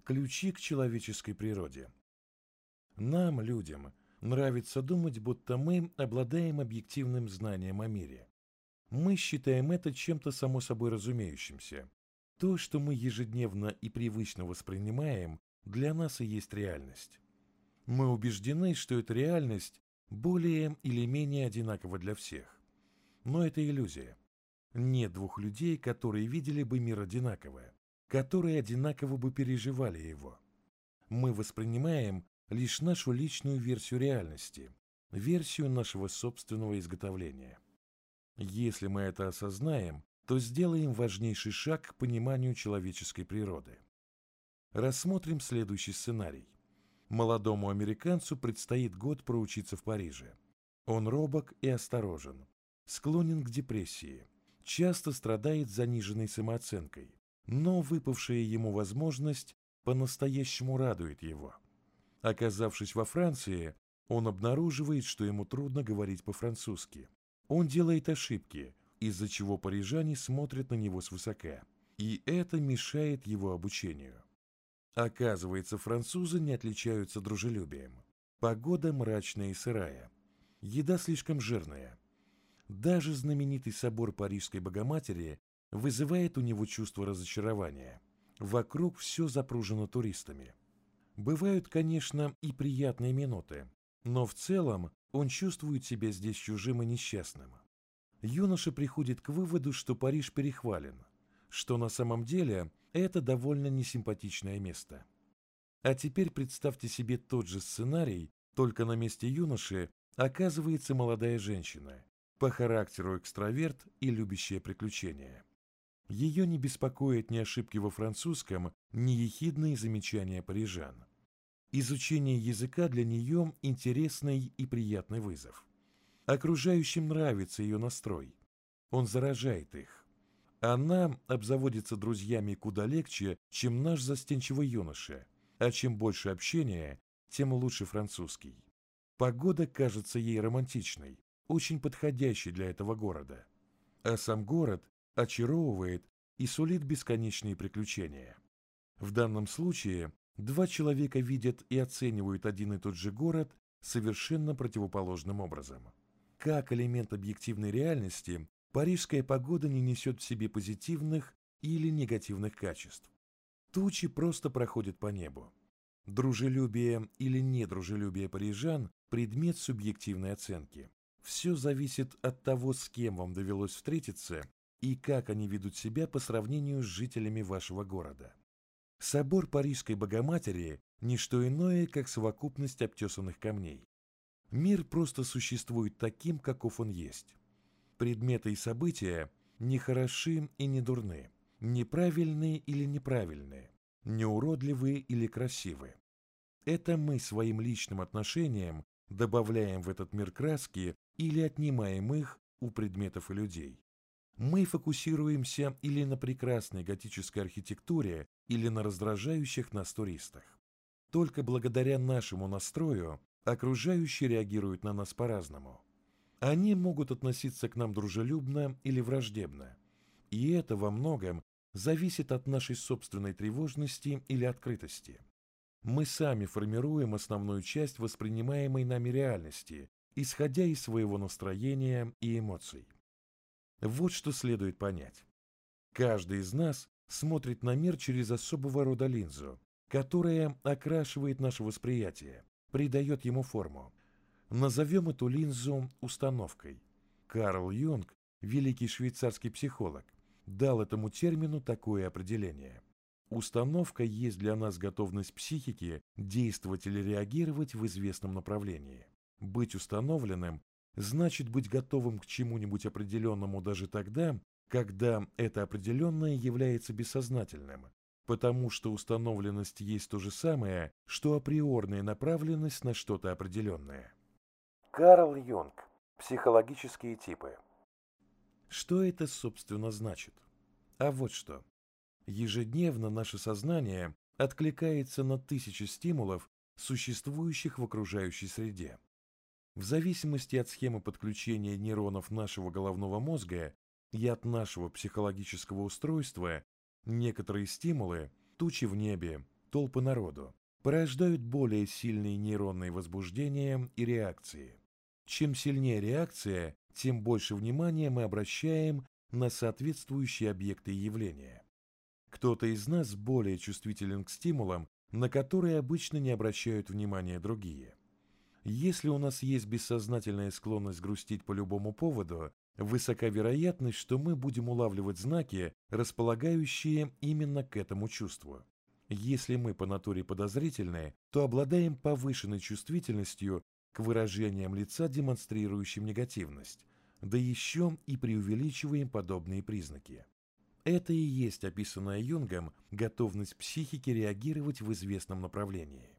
Ключи к человеческой природе. Нам, людям, нравится думать, будто мы обладаем объективным знанием о мире. Мы считаем это чем-то само собой разумеющимся. То, что мы ежедневно и привычно воспринимаем, для нас и есть реальность. Мы убеждены, что эта реальность более или менее одинакова для всех. Но это иллюзия. Нет двух людей, которые видели бы мир одинаково, которые одинаково бы переживали его. Мы воспринимаем лишь нашу личную версию реальности, версию нашего собственного изготовления. Если мы это осознаем, то сделаем важнейший шаг к пониманию человеческой природы. Рассмотрим следующий сценарий. Молодому американцу предстоит год проучиться в Париже. Он робок и осторожен, склонен к депрессии, часто страдает заниженной самооценкой, но выпавшая ему возможность по-настоящему радует его. Оказавшись во Франции, он обнаруживает, что ему трудно говорить по-французски. Он делает ошибки, из-за чего парижане смотрят на него свысока, и это мешает его обучению. Оказывается, французы не отличаются дружелюбием. Погода мрачная и сырая. Еда слишком жирная. Даже знаменитый собор Парижской Богоматери вызывает у него чувство разочарования. Вокруг все запружено туристами. Бывают, конечно, и приятные минуты, но в целом он чувствует себя здесь чужим и несчастным. Юноша приходит к выводу, что Париж перехвален, что на самом деле это довольно несимпатичное место. А теперь представьте себе тот же сценарий, только на месте юноши оказывается молодая женщина, по характеру экстраверт и любящая приключения. Ее не беспокоят ни ошибки во французском, ни ехидные замечания парижан. Изучение языка для нее интересный и приятный вызов. Окружающим нравится ее настрой. Он заражает их. Она обзаводится друзьями куда легче, чем наш застенчивый юноша, а чем больше общения, тем лучше французский. Погода кажется ей романтичной, очень подходящей для этого города. А сам город очаровывает и сулит бесконечные приключения. В данном случае два человека видят и оценивают один и тот же город совершенно противоположным образом. Как элемент объективной реальности, парижская погода не несет в себе позитивных или негативных качеств. Тучи просто проходят по небу. Дружелюбие или недружелюбие парижан – предмет субъективной оценки. Все зависит от того, с кем вам довелось встретиться и как они ведут себя по сравнению с жителями вашего города. Собор Парижской Богоматери – не что иное, как совокупность обтесанных камней. Мир просто существует таким, каков он есть. Предметы и события не хороши и не дурны, неправильные или неправильные, неуродливые или красивые. Это мы своим личным отношением добавляем в этот мир краски или отнимаем их у предметов и людей. Мы фокусируемся или на прекрасной готической архитектуре, или на раздражающих нас туристах. Только благодаря нашему настрою окружающие реагируют на нас по-разному. Они могут относиться к нам дружелюбно или враждебно. И это во многом зависит от нашей собственной тревожности или открытости. Мы сами формируем основную часть воспринимаемой нами реальности, исходя из своего настроения и эмоций. Вот что следует понять. Каждый из нас смотрит на мир через особого рода линзу, которая окрашивает наше восприятие, придает ему форму. Назовем эту линзу установкой. Карл Юнг, великий швейцарский психолог, дал этому термину такое определение. Установка есть для нас готовность психики действовать или реагировать в известном направлении. Быть установленным значит быть готовым к чему-нибудь определенному даже тогда, когда это определенное является бессознательным, потому что установленность есть то же самое, что априорная направленность на что-то определенное. Карл Юнг. Психологические типы. Что это, собственно, значит? А вот что. Ежедневно наше сознание откликается на тысячи стимулов, существующих в окружающей среде. В зависимости от схемы подключения нейронов нашего головного мозга и от нашего психологического устройства, некоторые стимулы – тучи в небе, толпы народу, порождают более сильные нейронные возбуждения и реакции. Чем сильнее реакция, тем больше внимания мы обращаем на соответствующие объекты и явления. Кто-то из нас более чувствителен к стимулам, на которые обычно не обращают внимания другие. Если у нас есть бессознательная склонность грустить по любому поводу, высока вероятность, что мы будем улавливать знаки, располагающие именно к этому чувству. Если мы по натуре подозрительны, то обладаем повышенной чувствительностью к выражениям лица, демонстрирующим негативность, да еще и преувеличиваем подобные признаки. Это и есть описанная Юнгом готовность психики реагировать в известном направлении.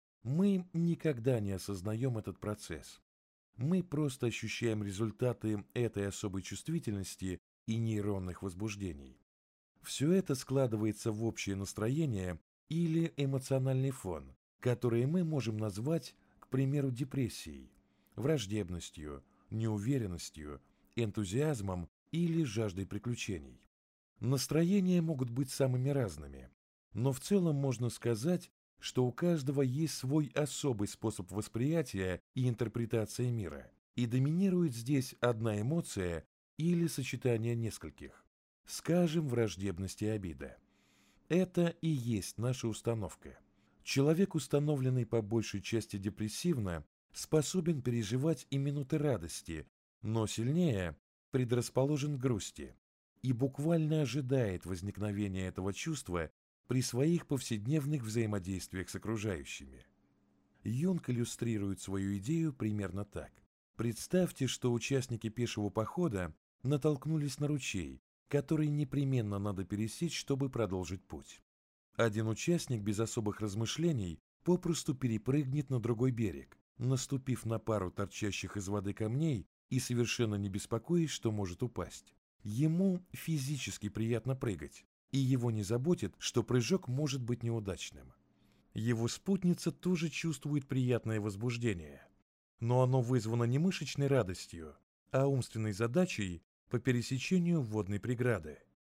Мы никогда не осознаем этот процесс. Мы просто ощущаем результаты этой особой чувствительности и нейронных возбуждений. Все это складывается в общее настроение или эмоциональный фон, который мы можем назвать, к примеру, депрессией, враждебностью, неуверенностью, энтузиазмом или жаждой приключений. Настроения могут быть самыми разными, но в целом можно сказать, что у каждого есть свой особый способ восприятия и интерпретации мира, и доминирует здесь одна эмоция или сочетание нескольких, скажем, враждебность и обида. Это и есть наша установка. Человек, установленный по большей части депрессивно, способен переживать и минуты радости, но сильнее предрасположен к грусти и буквально ожидает возникновения этого чувства при своих повседневных взаимодействиях с окружающими. Юнг иллюстрирует свою идею примерно так. Представьте, что участники пешего похода натолкнулись на ручей, который непременно надо пересечь, чтобы продолжить путь. Один участник без особых размышлений попросту перепрыгнет на другой берег, наступив на пару торчащих из воды камней и совершенно не беспокоясь, что может упасть. Ему физически приятно прыгать, и его не заботит, что прыжок может быть неудачным. Его спутница тоже чувствует приятное возбуждение, но оно вызвано не мышечной радостью, а умственной задачей по пересечению водной преграды.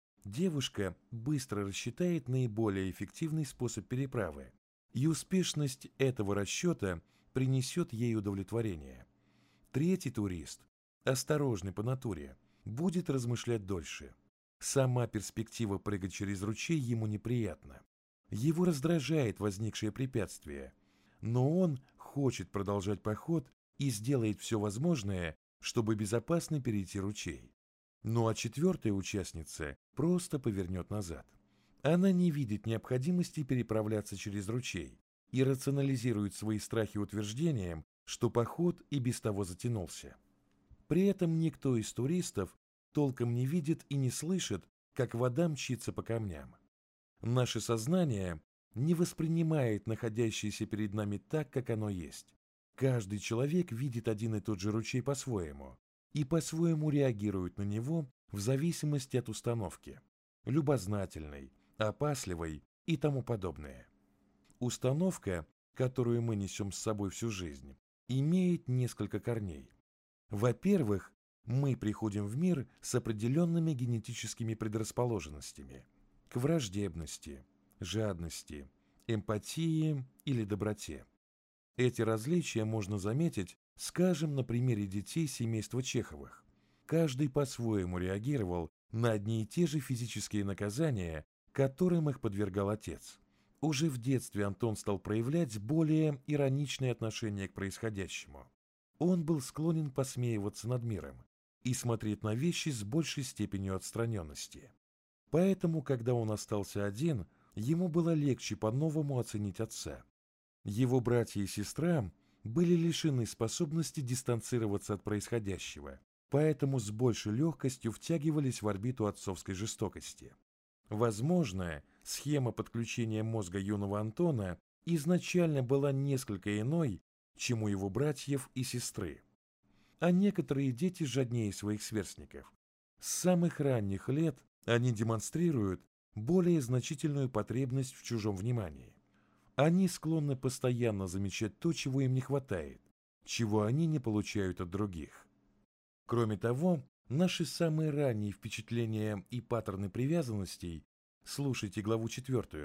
Девушка быстро рассчитает наиболее эффективный способ переправы, и успешность этого расчета принесет ей удовлетворение. Третий турист, осторожный по натуре, будет размышлять дольше. Сама перспектива прыгать через ручей ему неприятна. Его раздражает возникшее препятствие, но он хочет продолжать поход и сделает все возможное, чтобы безопасно перейти ручей. Ну а четвертая участница просто повернет назад. Она не видит необходимости переправляться через ручей и рационализирует свои страхи утверждением, что поход и без того затянулся. При этом никто из туристов толком не видит и не слышит, как вода мчится по камням. Наше сознание не воспринимает находящееся перед нами так, как оно есть. Каждый человек видит один и тот же ручей по-своему и по-своему реагирует на него в зависимости от установки, любознательной, опасливой и тому подобное. Установка, которую мы несем с собой всю жизнь, имеет несколько корней. Во-первых, мы приходим в мир с определенными генетическими предрасположенностями к враждебности, жадности, эмпатии или доброте. Эти различия можно заметить, скажем, на примере детей семейства Чеховых. Каждый по-своему реагировал на одни и те же физические наказания, которым их подвергал отец. Уже в детстве Антон стал проявлять более ироничное отношение к происходящему. Он был склонен посмеиваться над миром и смотреть на вещи с большей степенью отстраненности. Поэтому, когда он остался один, ему было легче по-новому оценить отца. Его братья и сестра были лишены способности дистанцироваться от происходящего, поэтому с большей легкостью втягивались в орбиту отцовской жестокости. Возможно, схема подключения мозга юного Антона изначально была несколько иной, чем у его братьев и сестры. А некоторые дети жаднее своих сверстников. С самых ранних лет они демонстрируют более значительную потребность в чужом внимании. Они склонны постоянно замечать то, чего им не хватает, чего они не получают от других. Кроме того, наши самые ранние впечатления и паттерны привязанностей, слушайте главу 4,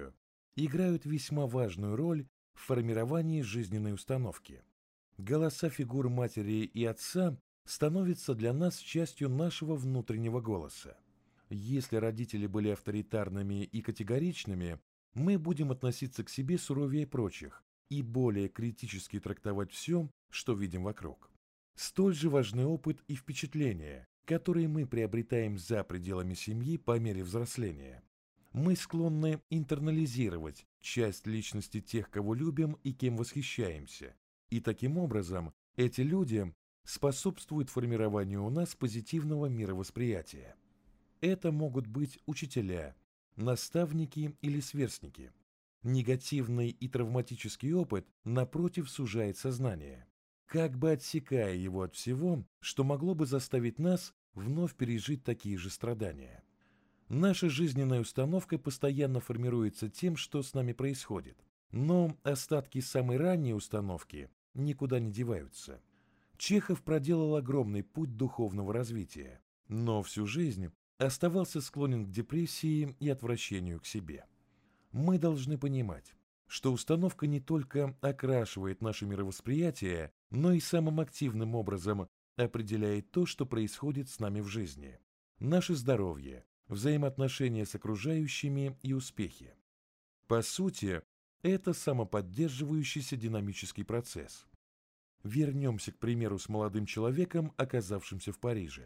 играют весьма важную роль в формировании жизненной установки. Голоса фигур матери и отца становятся для нас частью нашего внутреннего голоса. Если родители были авторитарными и категоричными, мы будем относиться к себе суровее прочих и более критически трактовать все, что видим вокруг. Столь же важны опыт и впечатления, которые мы приобретаем за пределами семьи по мере взросления. Мы склонны интернализировать часть личности тех, кого любим и кем восхищаемся, и таким образом эти люди способствуют формированию у нас позитивного мировосприятия. Это могут быть учителя, наставники или сверстники. Негативный и травматический опыт, напротив, сужает сознание, как бы отсекая его от всего, что могло бы заставить нас вновь пережить такие же страдания. Наша жизненная установка постоянно формируется тем, что с нами происходит, но остатки самой ранней установки никуда не деваются. Чехов проделал огромный путь духовного развития, но всю жизнь оставался склонен к депрессии и отвращению к себе. Мы должны понимать, что установка не только окрашивает наше мировосприятие, но и самым активным образом определяет то, что происходит с нами в жизни. Наше здоровье, взаимоотношения с окружающими и успехи. По сути, это самоподдерживающийся динамический процесс. Вернемся, к примеру, с молодым человеком, оказавшимся в Париже.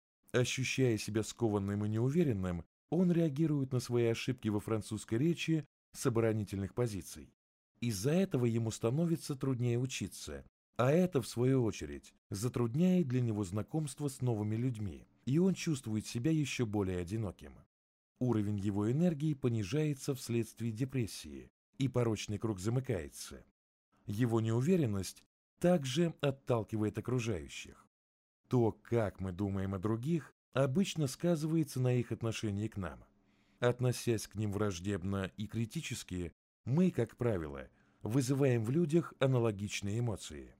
Ощущая себя скованным и неуверенным, он реагирует на свои ошибки во французской речи с оборонительных позиций. Из-за этого ему становится труднее учиться, а это, в свою очередь, затрудняет для него знакомство с новыми людьми, и он чувствует себя еще более одиноким. Уровень его энергии понижается вследствие депрессии, и порочный круг замыкается. Его неуверенность также отталкивает окружающих. То, как мы думаем о других, обычно сказывается на их отношении к нам. Относясь к ним враждебно и критически, мы, как правило, вызываем в людях аналогичные эмоции.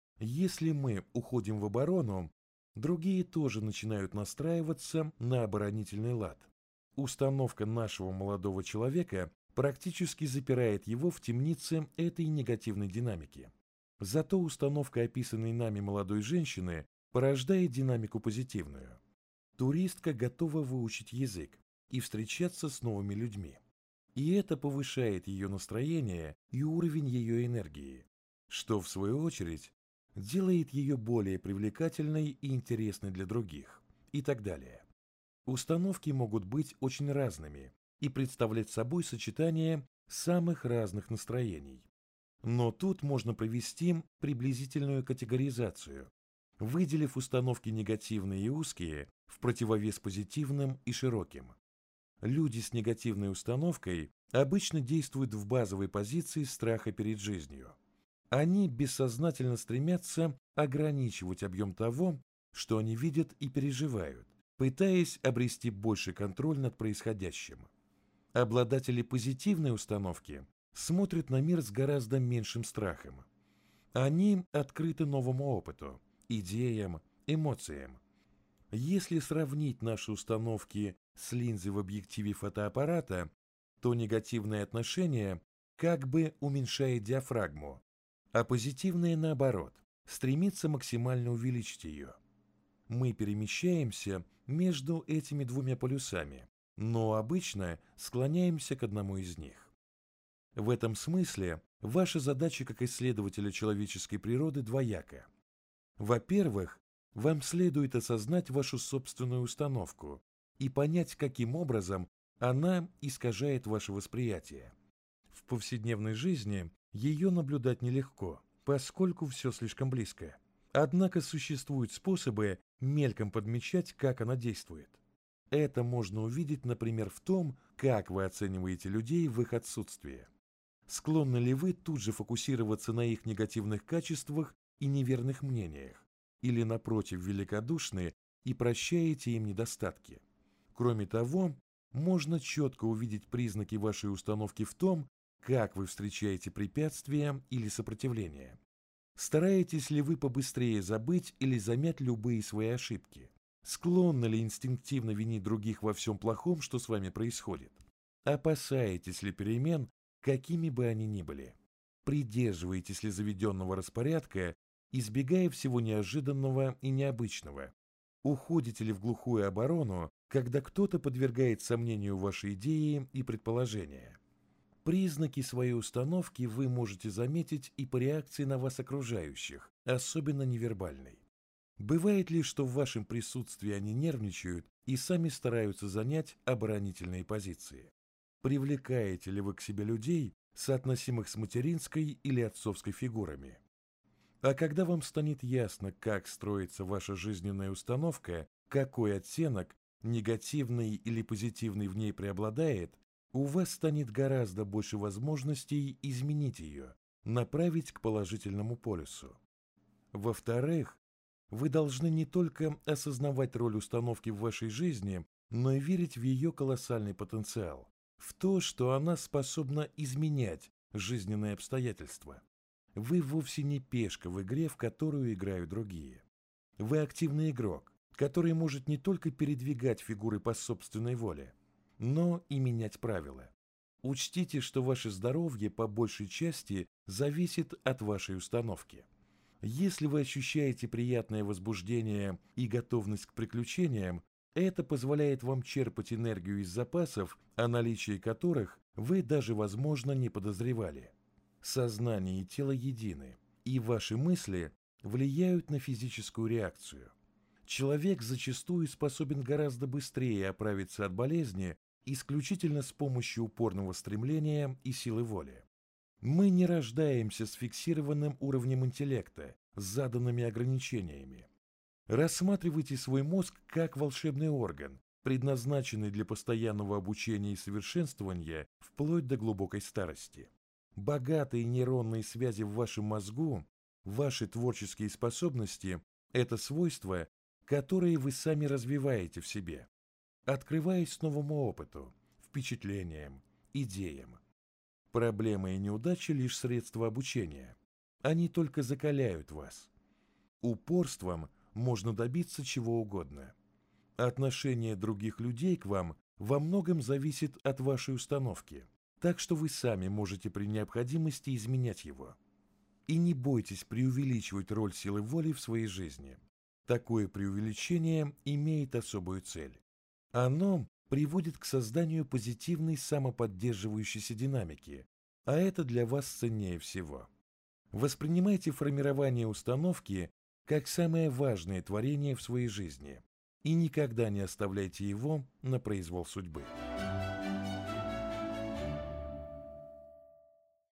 Если мы уходим в оборону, другие тоже начинают настраиваться на оборонительный лад. Установка нашего молодого человека практически запирает его в темнице этой негативной динамики. Зато установка описанной нами молодой женщины порождает динамику позитивную. Туристка готова выучить язык и встречаться с новыми людьми. И это повышает ее настроение и уровень ее энергии, что, в свою очередь, делает ее более привлекательной и интересной для других, и так далее. Установки могут быть очень разными и представлять собой сочетание самых разных настроений. Но тут можно провести приблизительную категоризацию, выделив установки негативные и узкие в противовес позитивным и широким. Люди с негативной установкой обычно действуют в базовой позиции страха перед жизнью. Они бессознательно стремятся ограничивать объем того, что они видят и переживают, пытаясь обрести больший контроль над происходящим. Обладатели позитивной установки смотрят на мир с гораздо меньшим страхом. Они открыты новому опыту, идеям, эмоциям. Если сравнить наши установки с линзой в объективе фотоаппарата, то негативное отношение как бы уменьшает диафрагму, а позитивное, наоборот, стремится максимально увеличить ее. Мы перемещаемся между этими двумя полюсами, но обычно склоняемся к одному из них. В этом смысле ваша задача как исследователя человеческой природы двояка. Во-первых, вам следует осознать вашу собственную установку и понять, каким образом она искажает ваше восприятие. В повседневной жизни ее наблюдать нелегко, поскольку все слишком близко. Однако существуют способы мельком подмечать, как она действует. Это можно увидеть, например, в том, как вы оцениваете людей в их отсутствии. Склонны ли вы тут же фокусироваться на их негативных качествах и неверных мнениях, или, напротив, великодушны и прощаете им недостатки? Кроме того, можно четко увидеть признаки вашей установки в том, как вы встречаете препятствия или сопротивление. Стараетесь ли вы побыстрее забыть или замять любые свои ошибки? Склонны ли инстинктивно винить других во всем плохом, что с вами происходит? Опасаетесь ли перемен какими бы они ни были. Придерживаетесь ли заведенного распорядка, избегая всего неожиданного и необычного? Уходите ли в глухую оборону, когда кто-то подвергает сомнению ваши идеи и предположения? Признаки своей установки вы можете заметить и по реакции на вас окружающих, особенно невербальной. Бывает ли, что в вашем присутствии они нервничают и сами стараются занять оборонительные позиции? Привлекаете ли вы к себе людей, соотносимых с материнской или отцовской фигурами? А когда вам станет ясно, как строится ваша жизненная установка, какой оттенок, негативный или позитивный, в ней преобладает, у вас станет гораздо больше возможностей изменить ее, направить к положительному полюсу. Во-вторых, вы должны не только осознавать роль установки в вашей жизни, но и верить в ее колоссальный потенциал, в то, что она способна изменять жизненные обстоятельства. Вы вовсе не пешка в игре, в которую играют другие. Вы активный игрок, который может не только передвигать фигуры по собственной воле, но и менять правила. Учтите, что ваше здоровье по большей части зависит от вашей установки. Если вы ощущаете приятное возбуждение и готовность к приключениям, это позволяет вам черпать энергию из запасов, о наличии которых вы даже, возможно, не подозревали. Сознание и тело едины, и ваши мысли влияют на физическую реакцию. Человек зачастую способен гораздо быстрее оправиться от болезни исключительно с помощью упорного стремления и силы воли. Мы не рождаемся с фиксированным уровнем интеллекта, с заданными ограничениями. Рассматривайте свой мозг как волшебный орган, предназначенный для постоянного обучения и совершенствования вплоть до глубокой старости. Богатые нейронные связи в вашем мозгу, ваши творческие способности – это свойства, которые вы сами развиваете в себе, открываясь новому опыту, впечатлениям, идеям. Проблемы и неудачи – лишь средства обучения. Они только закаляют вас. Упорством можно добиться чего угодно. Отношение других людей к вам во многом зависит от вашей установки, так что вы сами можете при необходимости изменять его. И не бойтесь преувеличивать роль силы воли в своей жизни. Такое преувеличение имеет особую цель. Оно приводит к созданию позитивной самоподдерживающейся динамики, а это для вас ценнее всего. Воспринимайте формирование установки как самое важное творение в своей жизни и никогда не оставляйте его на произвол судьбы.